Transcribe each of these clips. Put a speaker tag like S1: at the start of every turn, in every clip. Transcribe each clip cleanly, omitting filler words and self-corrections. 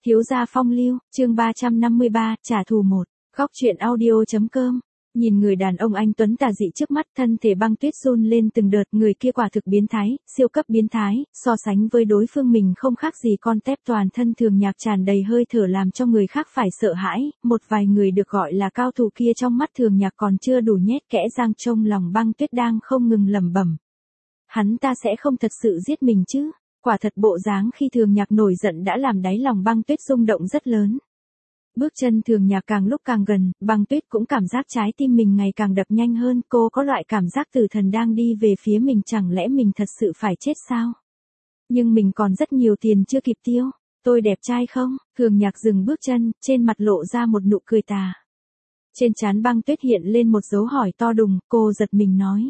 S1: Thiếu gia phong lưu, chương 353, trả thù 1. Góc truyện audio.com. Nhìn người đàn ông anh tuấn tà dị trước mắt, thân thể băng tuyết run lên từng đợt, người kia quả thực biến thái, siêu cấp biến thái, so sánh với đối phương mình không khác gì con tép, toàn thân Thường Nhạc tràn đầy hơi thở làm cho người khác phải sợ hãi, một vài người được gọi là cao thủ kia trong mắt Thường Nhạc còn chưa đủ nhét kẽ răng, trong lòng băng tuyết đang không ngừng lẩm bẩm. Hắn ta sẽ không thật sự giết mình chứ? Quả thật bộ dáng khi Thường Nhạc nổi giận đã làm đáy lòng băng tuyết rung động rất lớn. Bước chân Thường Nhạc càng lúc càng gần, băng tuyết cũng cảm giác trái tim mình ngày càng đập nhanh hơn, cô có loại cảm giác tử thần đang đi về phía mình, chẳng lẽ mình thật sự phải chết sao? Nhưng mình còn rất nhiều tiền chưa kịp tiêu, tôi đẹp trai không? Thường Nhạc dừng bước chân, trên mặt lộ ra một nụ cười tà. Trên trán băng tuyết hiện lên một dấu hỏi to đùng, cô giật mình nói.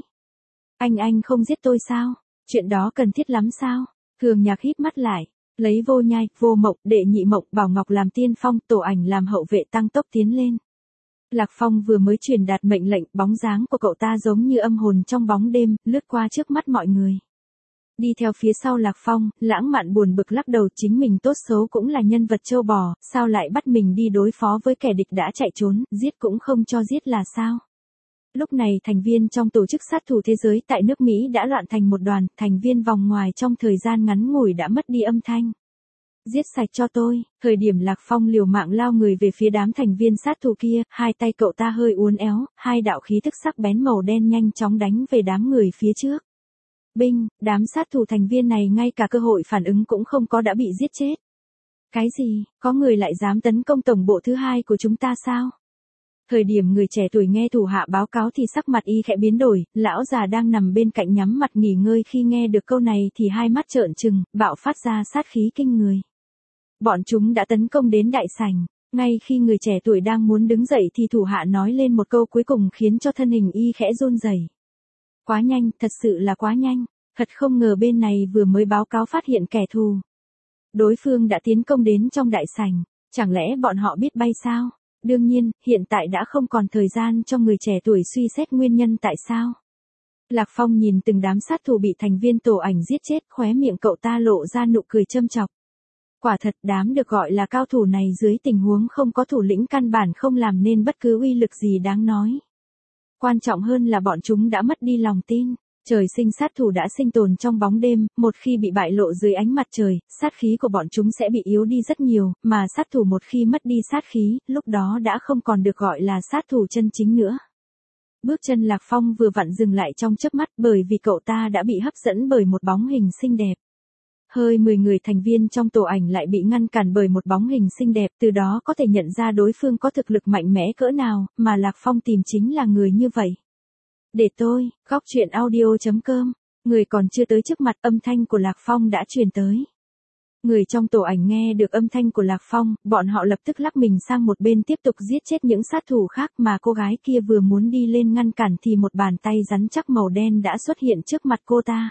S1: Anh không giết tôi sao? Chuyện đó cần thiết lắm sao? Thường Nhạc híp mắt lại, lấy Vô Nhai, Vô Mộng, Đệ Nhị Mộng, Bảo Ngọc làm tiên phong, Tổ Ảnh làm hậu vệ tăng tốc tiến lên. Lạc Phong vừa mới truyền đạt mệnh lệnh, bóng dáng của cậu ta giống như âm hồn trong bóng đêm, lướt qua trước mắt mọi người. Đi theo phía sau Lạc Phong, lãng mạn buồn bực lắc đầu, chính mình tốt xấu cũng là nhân vật châu bò, sao lại bắt mình đi đối phó với kẻ địch đã chạy trốn, giết cũng không cho giết là sao? Lúc này thành viên trong tổ chức sát thủ thế giới tại nước Mỹ đã loạn thành một đoàn, thành viên vòng ngoài trong thời gian ngắn ngủi đã mất đi âm thanh. Giết sạch cho tôi, thời điểm Lạc Phong liều mạng lao người về phía đám thành viên sát thủ kia, hai tay cậu ta hơi uốn éo, hai đạo khí tức sắc bén màu đen nhanh chóng đánh về đám người phía trước. Binh, đám sát thủ thành viên này ngay cả cơ hội phản ứng cũng không có đã bị giết chết. Cái gì, có người lại dám tấn công tổng bộ thứ hai của chúng ta sao? Thời điểm người trẻ tuổi nghe thủ hạ báo cáo thì sắc mặt y khẽ biến đổi, lão già đang nằm bên cạnh nhắm mặt nghỉ ngơi khi nghe được câu này thì hai mắt trợn trừng, bạo phát ra sát khí kinh người. Bọn chúng đã tấn công đến đại sảnh, ngay khi người trẻ tuổi đang muốn đứng dậy thì thủ hạ nói lên một câu cuối cùng khiến cho thân hình y khẽ run rẩy. Quá nhanh, thật sự là quá nhanh, thật không ngờ bên này vừa mới báo cáo phát hiện kẻ thù. Đối phương đã tiến công đến trong đại sảnh, chẳng lẽ bọn họ biết bay sao? Đương nhiên, hiện tại đã không còn thời gian cho người trẻ tuổi suy xét nguyên nhân tại sao. Lạc Phong nhìn từng đám sát thủ bị thành viên Tổ Ảnh giết chết, khóe miệng cậu ta lộ ra nụ cười châm chọc. Quả thật đám được gọi là cao thủ này dưới tình huống không có thủ lĩnh căn bản không làm nên bất cứ uy lực gì đáng nói. Quan trọng hơn là bọn chúng đã mất đi lòng tin. Trời sinh sát thủ đã sinh tồn trong bóng đêm, một khi bị bại lộ dưới ánh mặt trời, sát khí của bọn chúng sẽ bị yếu đi rất nhiều, mà sát thủ một khi mất đi sát khí, lúc đó đã không còn được gọi là sát thủ chân chính nữa. Bước chân Lạc Phong vừa vặn dừng lại trong chớp mắt bởi vì cậu ta đã bị hấp dẫn bởi một bóng hình xinh đẹp. Hơi 10 người thành viên trong Tổ Ảnh lại bị ngăn cản bởi một bóng hình xinh đẹp, từ đó có thể nhận ra đối phương có thực lực mạnh mẽ cỡ nào, mà Lạc Phong tìm chính là người như vậy. Để tôi, góc truyện audio.com, người còn chưa tới trước mặt âm thanh của Lạc Phong đã truyền tới. Người trong Tổ Ảnh nghe được âm thanh của Lạc Phong, bọn họ lập tức lắc mình sang một bên tiếp tục giết chết những sát thủ khác mà cô gái kia vừa muốn đi lên ngăn cản thì một bàn tay rắn chắc màu đen đã xuất hiện trước mặt cô ta.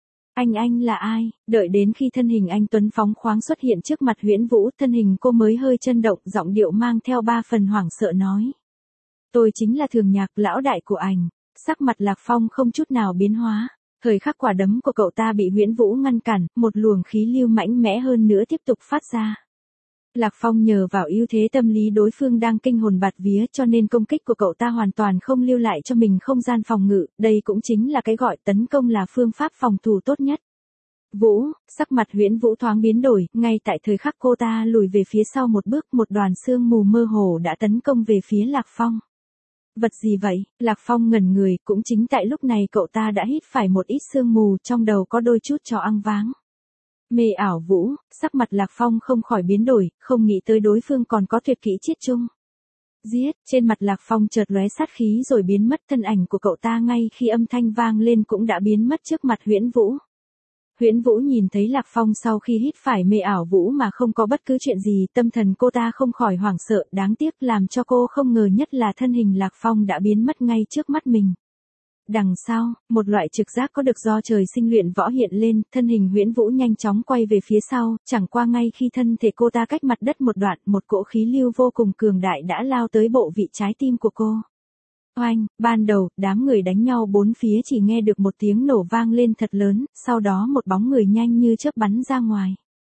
S1: Anh là ai? Đợi đến khi thân hình anh tuấn phóng khoáng xuất hiện trước mặt Huyễn Vũ, thân hình cô mới hơi chấn động, giọng điệu mang theo 3 phần hoảng sợ nói. Tôi chính là Thường Nhạc, lão đại của ảnh. Sắc mặt Lạc Phong không chút nào biến hóa. Thời khắc quả đấm của cậu ta bị Huyễn Vũ ngăn cản, một luồng khí lưu mạnh mẽ hơn nữa tiếp tục phát ra. Lạc Phong nhờ vào ưu thế tâm lý đối phương đang kinh hồn bạt vía cho nên công kích của cậu ta hoàn toàn không lưu lại cho mình không gian phòng ngự, đây cũng chính là cái gọi tấn công là phương pháp phòng thủ tốt nhất. Vũ, sắc mặt Huyễn Vũ thoáng biến đổi, ngay tại thời khắc cô ta lùi về phía sau một bước, một đoàn sương mù mơ hồ đã tấn công về phía Lạc Phong. Vật gì vậy? Lạc Phong ngẩn người, cũng chính tại lúc này cậu ta đã hít phải một ít sương mù, trong đầu có đôi chút cho ăn váng. Mê ảo vũ, sắc mặt Lạc Phong không khỏi biến đổi, không nghĩ tới đối phương còn có tuyệt kỹ chiết chung. Giết, trên mặt Lạc Phong chợt lóe sát khí rồi biến mất, thân ảnh của cậu ta ngay khi âm thanh vang lên cũng đã biến mất trước mặt Huyễn Vũ. Huyễn Vũ nhìn thấy Lạc Phong sau khi hít phải mê ảo vũ mà không có bất cứ chuyện gì, tâm thần cô ta không khỏi hoảng sợ, đáng tiếc làm cho cô không ngờ nhất là thân hình Lạc Phong đã biến mất ngay trước mắt mình. Đằng sau, một loại trực giác có được do trời sinh luyện võ hiện lên, thân hình Huyễn Vũ nhanh chóng quay về phía sau, chẳng qua ngay khi thân thể cô ta cách mặt đất một đoạn, một cỗ khí lưu vô cùng cường đại đã lao tới bộ vị trái tim của cô. Oanh, ban đầu, đám người đánh nhau bốn phía chỉ nghe được một tiếng nổ vang lên thật lớn, sau đó một bóng người nhanh như chớp bắn ra ngoài.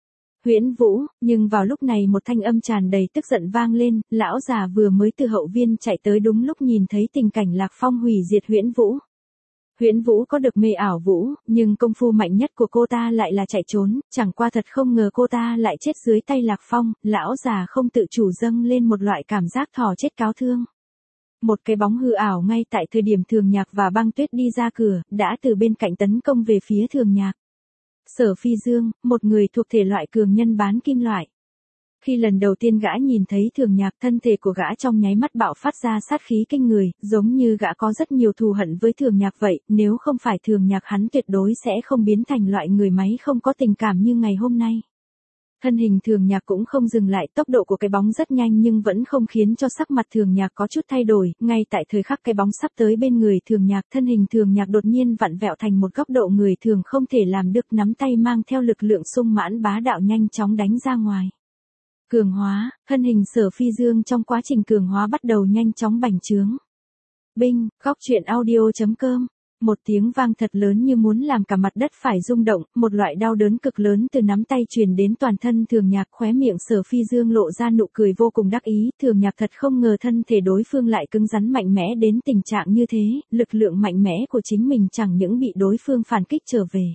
S1: Huyễn Vũ, nhưng vào lúc này một thanh âm tràn đầy tức giận vang lên, lão già vừa mới từ hậu viên chạy tới đúng lúc nhìn thấy tình cảnh Lạc Phong hủy diệt Huyễn Vũ. Huyễn Vũ có được mê ảo vũ, nhưng công phu mạnh nhất của cô ta lại là chạy trốn, chẳng qua thật không ngờ cô ta lại chết dưới tay Lạc Phong, lão già không tự chủ dâng lên một loại cảm giác thỏ chết cáo thương. Một cái bóng hư ảo ngay tại thời điểm Thường Nhạc và Băng Tuyết đi ra cửa, đã từ bên cạnh tấn công về phía Thường Nhạc. Sở Phi Dương, một người thuộc thể loại cường nhân bán kim loại. Khi lần đầu tiên gã nhìn thấy Thường Nhạc, thân thể của gã trong nháy mắt bạo phát ra sát khí kinh người, giống như gã có rất nhiều thù hận với Thường Nhạc vậy, nếu không phải Thường Nhạc hắn tuyệt đối sẽ không biến thành loại người máy không có tình cảm như ngày hôm nay. Thân hình Thường Nhạc cũng không dừng lại, tốc độ của cái bóng rất nhanh nhưng vẫn không khiến cho sắc mặt Thường Nhạc có chút thay đổi, ngay tại thời khắc cái bóng sắp tới bên người Thường Nhạc, thân hình Thường Nhạc đột nhiên vặn vẹo thành một góc độ người thường không thể làm được, nắm tay mang theo lực lượng sung mãn bá đạo nhanh chóng đánh ra ngoài. Cường hóa, thân hình Sở Phi Dương trong quá trình cường hóa bắt đầu nhanh chóng bành trướng. Binh, góc truyện audio.com. Một tiếng vang thật lớn như muốn làm cả mặt đất phải rung động, một loại đau đớn cực lớn từ nắm tay truyền đến toàn thân Thường Nhạc, khóe miệng Sở Phi Dương lộ ra nụ cười vô cùng đắc ý, Thường Nhạc thật không ngờ thân thể đối phương lại cứng rắn mạnh mẽ đến tình trạng như thế, lực lượng mạnh mẽ của chính mình chẳng những bị đối phương phản kích trở về.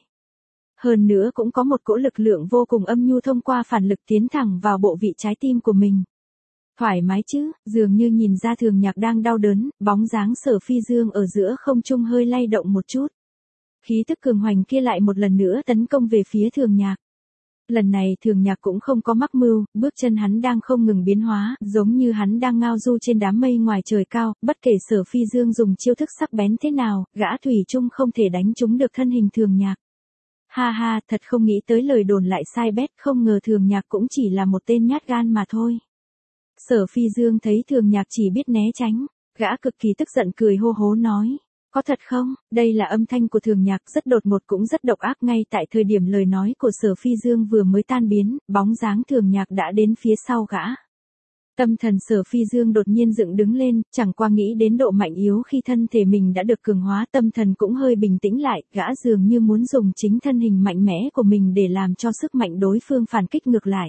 S1: Hơn nữa cũng có một cỗ lực lượng vô cùng âm nhu thông qua phản lực tiến thẳng vào bộ vị trái tim của mình. Thoải mái chứ, dường như nhìn ra Thường Nhạc đang đau đớn, bóng dáng Sở Phi Dương ở giữa không trung hơi lay động một chút. Khí tức cường hoành kia lại một lần nữa tấn công về phía Thường Nhạc. Lần này Thường Nhạc cũng không có mắc mưu, bước chân hắn đang không ngừng biến hóa, giống như hắn đang ngao du trên đám mây ngoài trời cao, bất kể Sở Phi Dương dùng chiêu thức sắc bén thế nào, gã thủy chung không thể đánh trúng được thân hình Thường Nhạc. Ha ha, thật không nghĩ tới lời đồn lại sai bét, không ngờ Thường Nhạc cũng chỉ là một tên nhát gan mà thôi. Sở Phi Dương thấy Thường Nhạc chỉ biết né tránh, gã cực kỳ tức giận cười hô hố nói. Có thật không? Đây là âm thanh của Thường Nhạc, rất đột ngột cũng rất độc ác, ngay tại thời điểm lời nói của Sở Phi Dương vừa mới tan biến, bóng dáng Thường Nhạc đã đến phía sau gã. Tâm thần Sở Phi Dương đột nhiên dựng đứng lên, chẳng qua nghĩ đến độ mạnh yếu khi thân thể mình đã được cường hóa, tâm thần cũng hơi bình tĩnh lại, gã dường như muốn dùng chính thân hình mạnh mẽ của mình để làm cho sức mạnh đối phương phản kích ngược lại.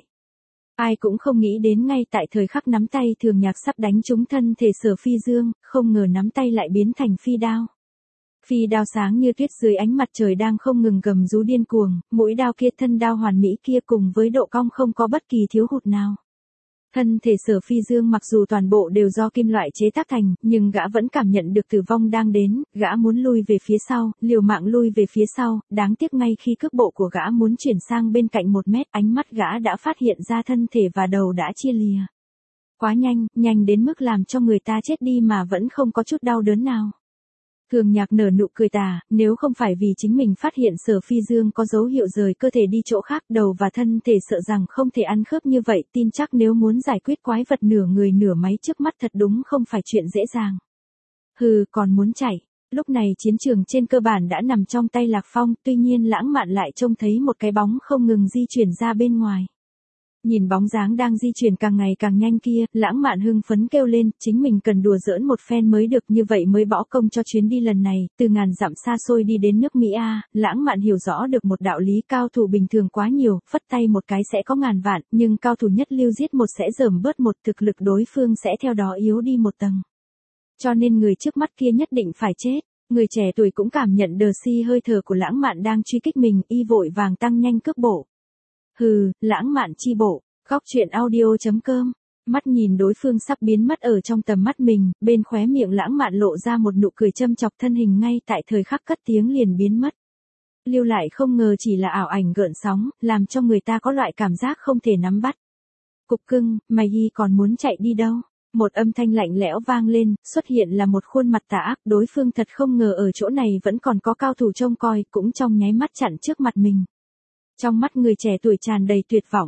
S1: Ai cũng không nghĩ đến ngay tại thời khắc nắm tay Thường Nhạc sắp đánh trúng thân thể Sở Phi Dương, không ngờ nắm tay lại biến thành phi đao. Phi đao sáng như tuyết dưới ánh mặt trời đang không ngừng gầm rú điên cuồng, mũi đao kia, thân đao hoàn mỹ kia cùng với độ cong không có bất kỳ thiếu hụt nào. Thân thể Sở Phi Dương mặc dù toàn bộ đều do kim loại chế tác thành, nhưng gã vẫn cảm nhận được tử vong đang đến, gã muốn lui về phía sau, liều mạng lui về phía sau, đáng tiếc ngay khi cước bộ của gã muốn chuyển sang bên cạnh 1 mét, ánh mắt gã đã phát hiện ra thân thể và đầu đã chia lìa. Quá nhanh, nhanh đến mức làm cho người ta chết đi mà vẫn không có chút đau đớn nào. Thường Nhạc nở nụ cười tà, nếu không phải vì chính mình phát hiện Sở Phi Dương có dấu hiệu rời cơ thể đi chỗ khác, đầu và thân thể sợ rằng không thể ăn khớp như vậy, tin chắc nếu muốn giải quyết quái vật nửa người nửa máy trước mắt thật đúng không phải chuyện dễ dàng. Hừ, còn muốn chạy. Lúc này chiến trường trên cơ bản đã nằm trong tay Lạc Phong, tuy nhiên Lãng Mạn lại trông thấy một cái bóng không ngừng di chuyển ra bên ngoài. Nhìn bóng dáng đang di chuyển càng ngày càng nhanh kia, Lãng Mạn hưng phấn kêu lên, chính mình cần đùa giỡn một phen mới được, như vậy mới bỏ công cho chuyến đi lần này, từ ngàn dặm xa xôi đi đến nước Mỹ A, Lãng Mạn hiểu rõ được một đạo lý, cao thủ bình thường quá nhiều, phất tay một cái sẽ có ngàn vạn, nhưng cao thủ nhất lưu giết một sẽ dởm bớt một, thực lực đối phương sẽ theo đó yếu đi một tầng. Cho nên người trước mắt kia nhất định phải chết. Người trẻ tuổi cũng cảm nhận đờ si hơi thở của Lãng Mạn đang truy kích mình, y vội vàng tăng nhanh cước bộ. Hừ, Lãng Mạn chi bộ, góc truyện audio.com. Mắt nhìn đối phương sắp biến mất ở trong tầm mắt mình, bên khóe miệng Lãng Mạn lộ ra một nụ cười châm chọc, thân hình ngay tại thời khắc cất tiếng liền biến mất. Lưu lại không ngờ chỉ là ảo ảnh gợn sóng, làm cho người ta có loại cảm giác không thể nắm bắt. Cục cưng, mày còn muốn chạy đi đâu? Một âm thanh lạnh lẽo vang lên, xuất hiện là một khuôn mặt tà ác, đối phương thật không ngờ ở chỗ này vẫn còn có cao thủ trông coi, cũng trong nháy mắt chặn trước mặt mình. Trong mắt người trẻ tuổi tràn đầy tuyệt vọng,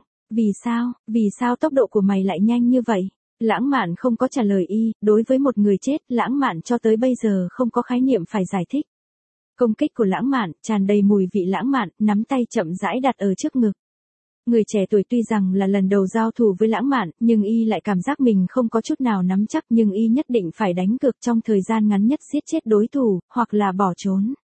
S1: vì sao tốc độ của mày lại nhanh như vậy? Lãng Mạn không có trả lời y, đối với một người chết, Lãng Mạn cho tới bây giờ không có khái niệm phải giải thích. Công kích của Lãng Mạn, tràn đầy mùi vị lãng mạn, nắm tay chậm rãi đặt ở trước ngực. Người trẻ tuổi tuy rằng là lần đầu giao thủ với Lãng Mạn, nhưng y lại cảm giác mình không có chút nào nắm chắc, nhưng y nhất định phải đánh cược trong thời gian ngắn nhất giết chết đối thủ, hoặc là bỏ trốn.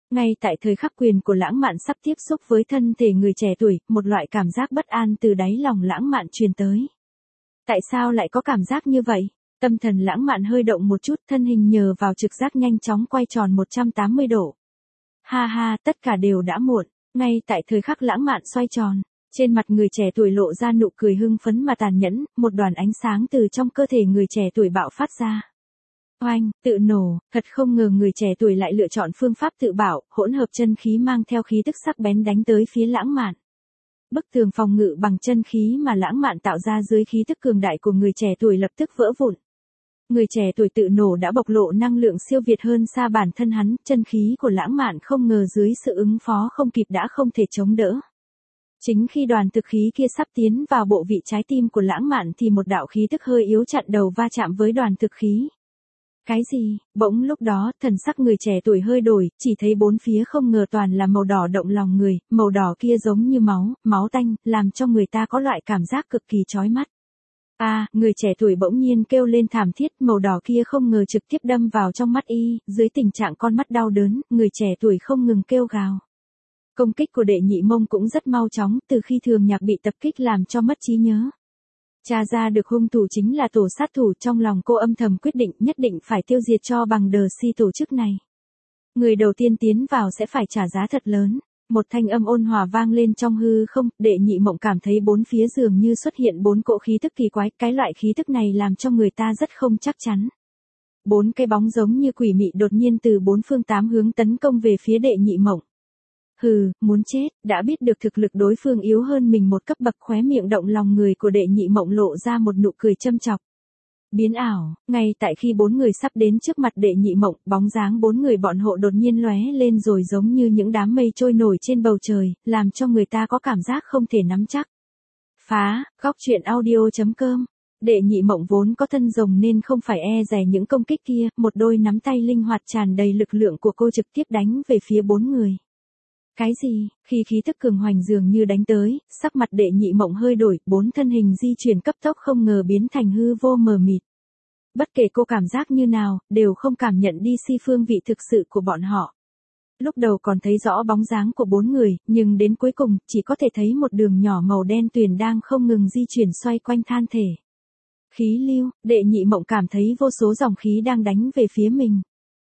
S1: Ngay tại thời khắc quyền của lãng mạn sắp tiếp xúc với thân thể người trẻ tuổi, một loại cảm giác bất an từ đáy lòng lãng mạn truyền tới. Tại sao lại có cảm giác như vậy? Tâm thần lãng mạn hơi động một chút, thân hình nhờ vào trực giác nhanh chóng quay tròn 180 độ. Ha ha, tất cả đều đã muộn. Ngay tại thời khắc lãng mạn xoay tròn, trên mặt người trẻ tuổi lộ ra nụ cười hưng phấn mà tàn nhẫn, một đoàn ánh sáng từ trong cơ thể người trẻ tuổi bạo phát ra. Oanh, tự nổ, thật không ngờ người trẻ tuổi lại lựa chọn phương pháp tự bảo, hỗn hợp chân khí mang theo khí tức sắc bén đánh tới phía lãng mạn. Bức tường phòng ngự bằng chân khí mà lãng mạn tạo ra dưới khí tức cường đại của người trẻ tuổi lập tức vỡ vụn. Người trẻ tuổi tự nổ đã bộc lộ năng lượng siêu việt hơn xa bản thân hắn, chân khí của lãng mạn không ngờ dưới sự ứng phó không kịp đã không thể chống đỡ. Chính khi đoàn thực khí kia sắp tiến vào bộ vị trái tim của lãng mạn thì một đạo khí tức hơi yếu chặn đầu va chạm với đoàn thực khí. Cái gì? Bỗng lúc đó, thần sắc người trẻ tuổi hơi đổi, chỉ thấy bốn phía không ngờ toàn là màu đỏ động lòng người, màu đỏ kia giống như máu, máu tanh, làm cho người ta có loại cảm giác cực kỳ chói mắt. Người trẻ tuổi bỗng nhiên kêu lên thảm thiết, màu đỏ kia không ngờ trực tiếp đâm vào trong mắt y, dưới tình trạng con mắt đau đớn, người trẻ tuổi không ngừng kêu gào. Công kích của đệ nhị mông cũng rất mau chóng, từ khi thường nhạc bị tập kích làm cho mất trí nhớ. Tra ra được hung thủ chính là tổ sát thủ, trong lòng cô âm thầm quyết định nhất định phải tiêu diệt cho bằng đờ si tổ chức này. Người đầu tiên tiến vào sẽ phải trả giá thật lớn. Một thanh âm ôn hòa vang lên trong hư không, đệ nhị mộng cảm thấy bốn phía dường như xuất hiện bốn cỗ khí tức kỳ quái, cái loại khí tức này làm cho người ta rất không chắc chắn. Bốn cái bóng giống như quỷ mị đột nhiên từ bốn phương tám hướng tấn công về phía đệ nhị mộng. Hừ, muốn chết, đã biết được thực lực đối phương yếu hơn mình một cấp bậc, khóe miệng động lòng người của đệ nhị mộng lộ ra một nụ cười châm chọc. Biến ảo, ngay tại khi bốn người sắp đến trước mặt đệ nhị mộng, bóng dáng bốn người bọn họ đột nhiên lóe lên rồi giống như những đám mây trôi nổi trên bầu trời, làm cho người ta có cảm giác không thể nắm chắc. Phá, góc truyện audio.com. Đệ nhị mộng vốn có thân rồng nên không phải e dè những công kích kia, một đôi nắm tay linh hoạt tràn đầy lực lượng của cô trực tiếp đánh về phía bốn người. Cái gì? Khi khí tức cường hoành dường như đánh tới, sắc mặt đệ nhị mộng hơi đổi, bốn thân hình di chuyển cấp tốc không ngờ biến thành hư vô mờ mịt. Bất kể cô cảm giác như nào, đều không cảm nhận đi si phương vị thực sự của bọn họ. Lúc đầu còn thấy rõ bóng dáng của bốn người, nhưng đến cuối cùng, chỉ có thể thấy một đường nhỏ màu đen tuyền đang không ngừng di chuyển xoay quanh than thể. Khí lưu, đệ nhị mộng cảm thấy vô số dòng khí đang đánh về phía mình.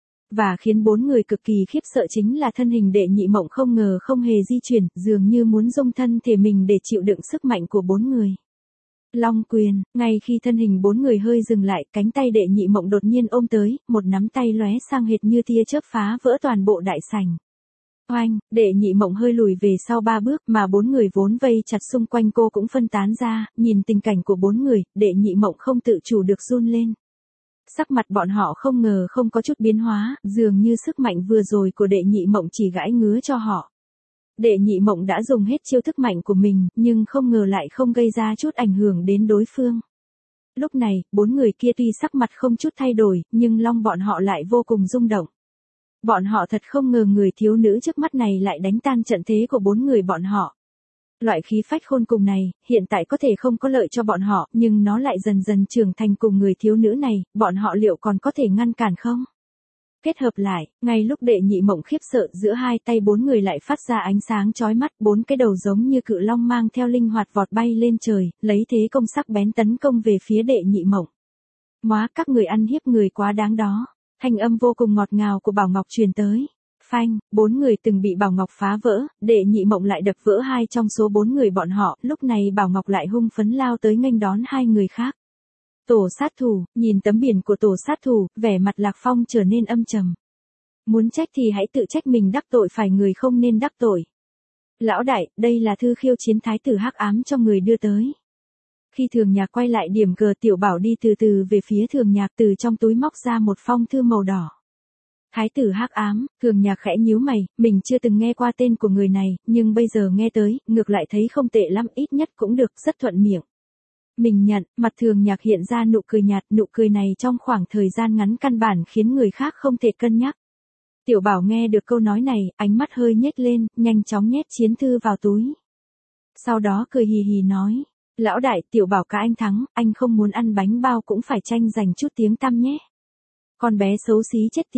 S1: Và khiến bốn người cực kỳ khiếp sợ chính là thân hình đệ nhị mộng không ngờ không hề di chuyển, dường như muốn dung thân thể mình để chịu đựng sức mạnh của bốn người. Long quyền, ngay khi thân hình bốn người hơi dừng lại, cánh tay đệ nhị mộng đột nhiên ôm tới, một nắm tay lóe sang hệt như tia chớp phá vỡ toàn bộ đại sảnh. Oanh, đệ nhị mộng hơi lùi về sau ba bước mà bốn người vốn vây chặt xung quanh cô cũng phân tán ra, nhìn tình cảnh của bốn người, đệ nhị mộng không tự chủ được run lên. Sắc mặt bọn họ không ngờ không có chút biến hóa, dường như sức mạnh vừa rồi của đệ nhị mộng chỉ gãi ngứa cho họ. Đệ nhị mộng đã dùng hết chiêu thức mạnh của mình, nhưng không ngờ lại không gây ra chút ảnh hưởng đến đối phương. Lúc này, bốn người kia tuy sắc mặt không chút thay đổi, nhưng long bọn họ lại vô cùng rung động. Bọn họ thật không ngờ người thiếu nữ trước mắt này lại đánh tan trận thế của bốn người bọn họ. Loại khí phách khôn cùng này, hiện tại có thể không có lợi cho bọn họ, nhưng nó lại dần dần trưởng thành cùng người thiếu nữ này, bọn họ liệu còn có thể ngăn cản không? Kết hợp lại, ngay lúc đệ nhị mộng khiếp sợ, giữa hai tay bốn người lại phát ra ánh sáng chói mắt, bốn cái đầu giống như cự long mang theo linh hoạt vọt bay lên trời, lấy thế công sắc bén tấn công về phía đệ nhị mộng. Móa, các người ăn hiếp người quá đáng đó. Thanh âm vô cùng ngọt ngào của Bảo Ngọc truyền tới. Phanh, bốn người từng bị Bảo Ngọc phá vỡ, đệ nhị mộng lại đập vỡ hai trong số bốn người bọn họ, lúc này Bảo Ngọc lại hung phấn lao tới nghênh đón hai người khác. Tổ sát thủ, nhìn tấm biển của tổ sát thủ, vẻ mặt Lạc Phong trở nên âm trầm. Muốn trách thì hãy tự trách mình đắc tội phải người không nên đắc tội. Lão đại, đây là thư khiêu chiến thái tử hắc ám cho người đưa tới. Khi Thường Nhạc quay lại điểm cờ, Tiểu Bảo đi từ từ về phía Thường Nhạc, từ trong túi móc ra một phong thư màu đỏ. Thái tử hắc ám, Thường Nhạc khẽ nhíu mày, mình chưa từng nghe qua tên của người này, nhưng bây giờ nghe tới, ngược lại thấy không tệ lắm, ít nhất cũng được, rất thuận miệng. Mình nhận, mặt Thường Nhạc hiện ra nụ cười nhạt, nụ cười này trong khoảng thời gian ngắn căn bản khiến người khác không thể cân nhắc. Tiểu Bảo nghe được câu nói này, ánh mắt hơi nhếch lên, nhanh chóng nhét chiến thư vào túi. Sau đó cười hì hì nói, lão đại, Tiểu Bảo cả anh thắng, anh không muốn ăn bánh bao cũng phải tranh giành chút tiếng tăm nhé. Con bé xấu xí chết tiệt.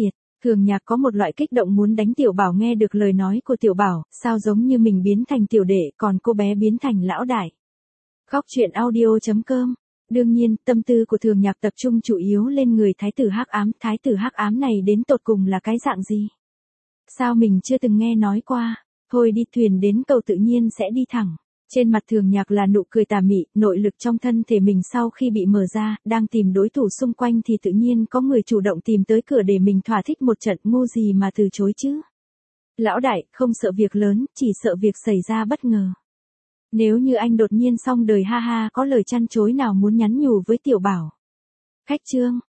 S1: Thường Nhạc có một loại kích động muốn đánh Tiểu Bảo nghe được lời nói của Tiểu Bảo, sao giống như mình biến thành tiểu đệ còn cô bé biến thành lão đại. Khóc chuyện audio.com. Đương nhiên, tâm tư của Thường Nhạc tập trung chủ yếu lên người thái tử hắc ám này đến tột cùng là cái dạng gì? Sao mình chưa từng nghe nói qua, thôi đi thuyền đến cầu tự nhiên sẽ đi thẳng. Trên mặt Thường Nhạc là nụ cười tà mị, nội lực trong thân thể mình sau khi bị mở ra, đang tìm đối thủ xung quanh thì tự nhiên có người chủ động tìm tới cửa để mình thỏa thích một trận, ngu gì mà từ chối chứ. Lão đại, không sợ việc lớn, chỉ sợ việc xảy ra bất ngờ. Nếu như anh đột nhiên xong đời ha ha, có lời chăn chối nào muốn nhắn nhủ với Tiểu Bảo? Khách trương,